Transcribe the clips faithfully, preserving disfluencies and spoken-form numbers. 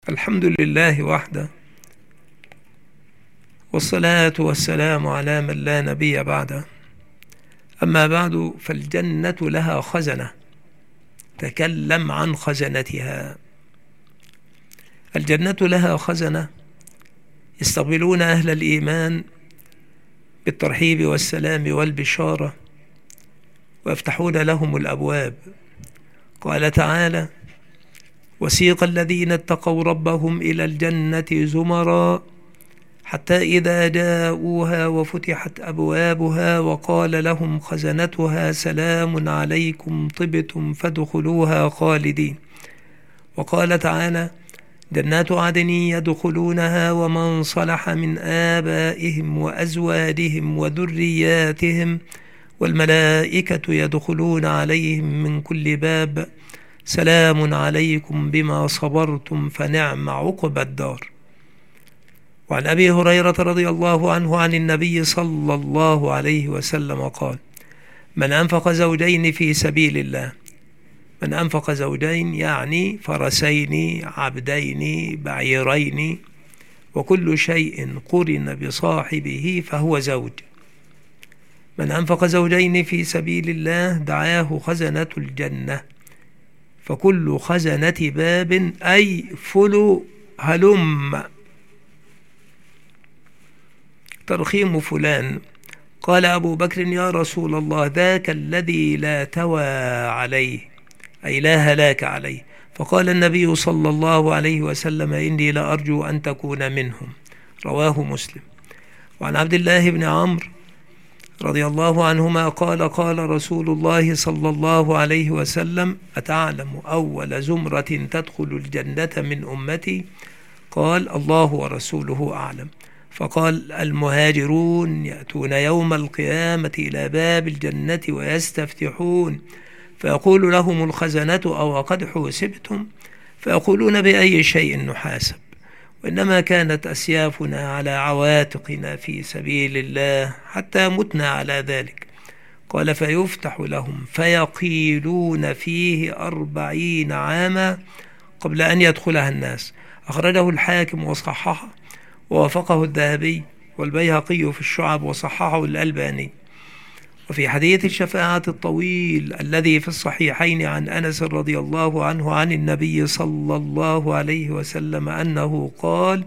الحمد لله وحده، والصلاة والسلام على من لا نبي بعده. أما بعد، فالجنة لها خزنة. تكلم عن خزنتها. الجنة لها خزنة يستقبلون أهل الإيمان بالترحيب والسلام والبشارة، ويفتحون لهم الأبواب. قال تعالى: وسيق الذين اتقوا ربهم إلى الجنة زمرا حتى إذا جاءوها وفتحت أبوابها وقال لهم خزنتها سلام عليكم طبتم فادخلوها خالدين. وقال تعالى: جنات عدن يدخلونها ومن صلح من آبائهم وأزواجهم وذرياتهم والملائكة يدخلون عليهم من كل باب سلام عليكم بما صبرتم فنعم عقبى الدار. وعن أبي هريرة رضي الله عنه عن النبي صلى الله عليه وسلم قال: من أنفق زوجين في سبيل الله، من أنفق زوجين يعني فرسين عبدين بعيرين وكل شيء قرن بصاحبه فهو زوج. من أنفق زوجين في سبيل الله دعاه خزنة الجنة، فكل خزنة باب أي فلو هلم. ترخيم فلان. قال أبو بكر: يا رسول الله، ذاك الذي لا توى عليه، أي لا هلاك عليه. فقال النبي صلى الله عليه وسلم: إني لأرجو أن تكون منهم. رواه مسلم. وعن عبد الله بن عمرو رضي الله عنهما قال: قال رسول الله صلى الله عليه وسلم: أتعلم أول زمرة تدخل الجنة من أمتي؟ قال: الله ورسوله أعلم. فقال: المهاجرون يأتون يوم القيامة إلى باب الجنة ويستفتحون، فيقول لهم الخزنة: أو قد حوسبتم؟ فيقولون: بأي شيء نحاسب؟ وإنما كانت أسيافنا على عواتقنا في سبيل الله حتى متنا على ذلك. قال: فيفتح لهم فيقيلون فيه أربعين عاما قبل أن يدخلها الناس. أخرجه الحاكم وصححه، ووافقه الذهبي والبيهقي في الشعب وصححه الألباني. وفي حديث الشفاعة الطويل الذي في الصحيحين عن أنس رضي الله عنه عن النبي صلى الله عليه وسلم أنه قال: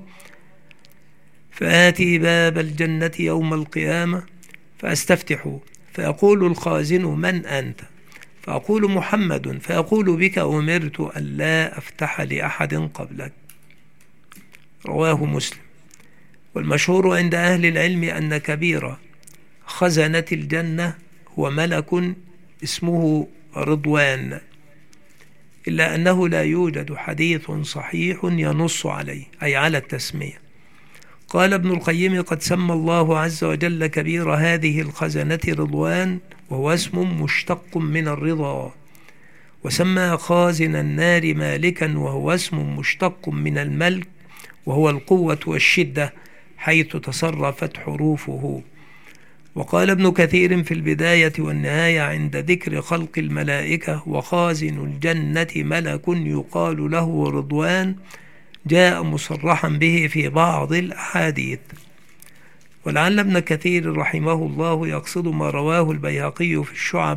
فآتي باب الجنة يوم القيامة فأستفتح، فيقول الخازن: من أنت؟ فأقول: محمد. فيقول: بك أمرت أن لا أفتح لأحد قبلك. رواه مسلم. والمشهور عند أهل العلم أن كبير خزنة الجنة هو ملك اسمه رضوان، إلا أنه لا يوجد حديث صحيح ينص عليه، أي على التسمية. قال ابن القيم: قد سمى الله عز وجل كبير هذه الخزنة رضوان، وهو اسم مشتق من الرضا، وسمى خازن النار مالكا، وهو اسم مشتق من الملك، وهو القوة والشدة حيث تصرفت حروفه. وقال ابن كثير في البداية والنهاية عند ذكر خلق الملائكة: وخازن الجنة ملك يقال له رضوان، جاء مصرحا به في بعض الأحاديث. ولعل ابن كثير رحمه الله يقصد ما رواه البيهقي في الشعب،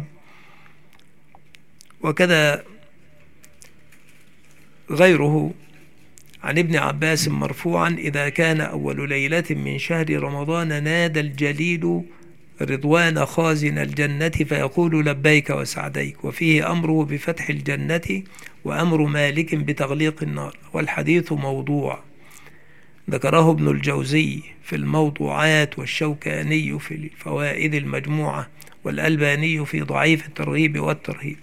وكذا غيره عن ابن عباس مرفوعا: إذا كان أول ليلة من شهر رمضان نادى الجليل رضوان خازن الجنة فيقول: لبيك وسعديك. وفيه أمره بفتح الجنة وأمر مالك بتغليق النار. والحديث موضوع، ذكره ابن الجوزي في الموضوعات، والشوكاني في الفوائد المجموعة، والألباني في ضعيف الترغيب والترهيب.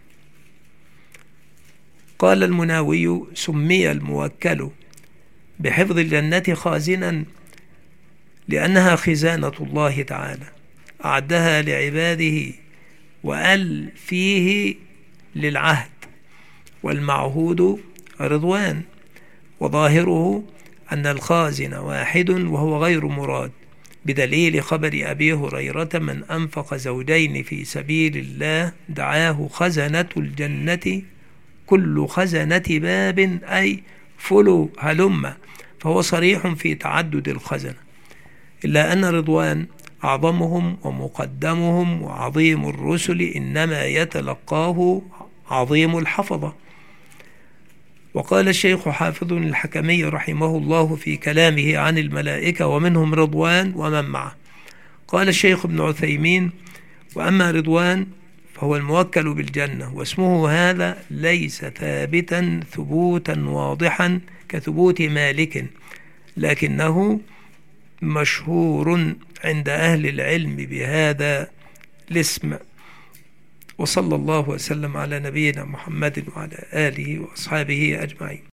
قال المناوي: سمي الموكل بحفظ الجنة خازنا لأنها خزانة الله تعالى أعدها لعباده، وأل فيه للعهد، والمعهود رضوان. وظاهره أن الخازن واحد وهو غير مراد، بدليل خبر أبي هريرة: من أنفق زوجين في سبيل الله دعاه خزنة الجنة كل خزنة باب أي فلو هلم، فهو صريح في تعدد الخزنة، إلا أن رضوان أعظمهم ومقدمهم وعظيم الرسل إنما يتلقاه عظيم الحفظة. وقال الشيخ حافظ الحكمي رحمه الله في كلامه عن الملائكة: ومنهم رضوان ومن معه. قال الشيخ ابن عثيمين: وأما رضوان فهو الموكل بالجنة، واسمه هذا ليس ثابتا ثبوتا واضحا كثبوت مالك، لكنه مشهور عند أهل العلم بهذا الاسم. وصلى الله وسلم على نبينا محمد وعلى آله وأصحابه أجمعين.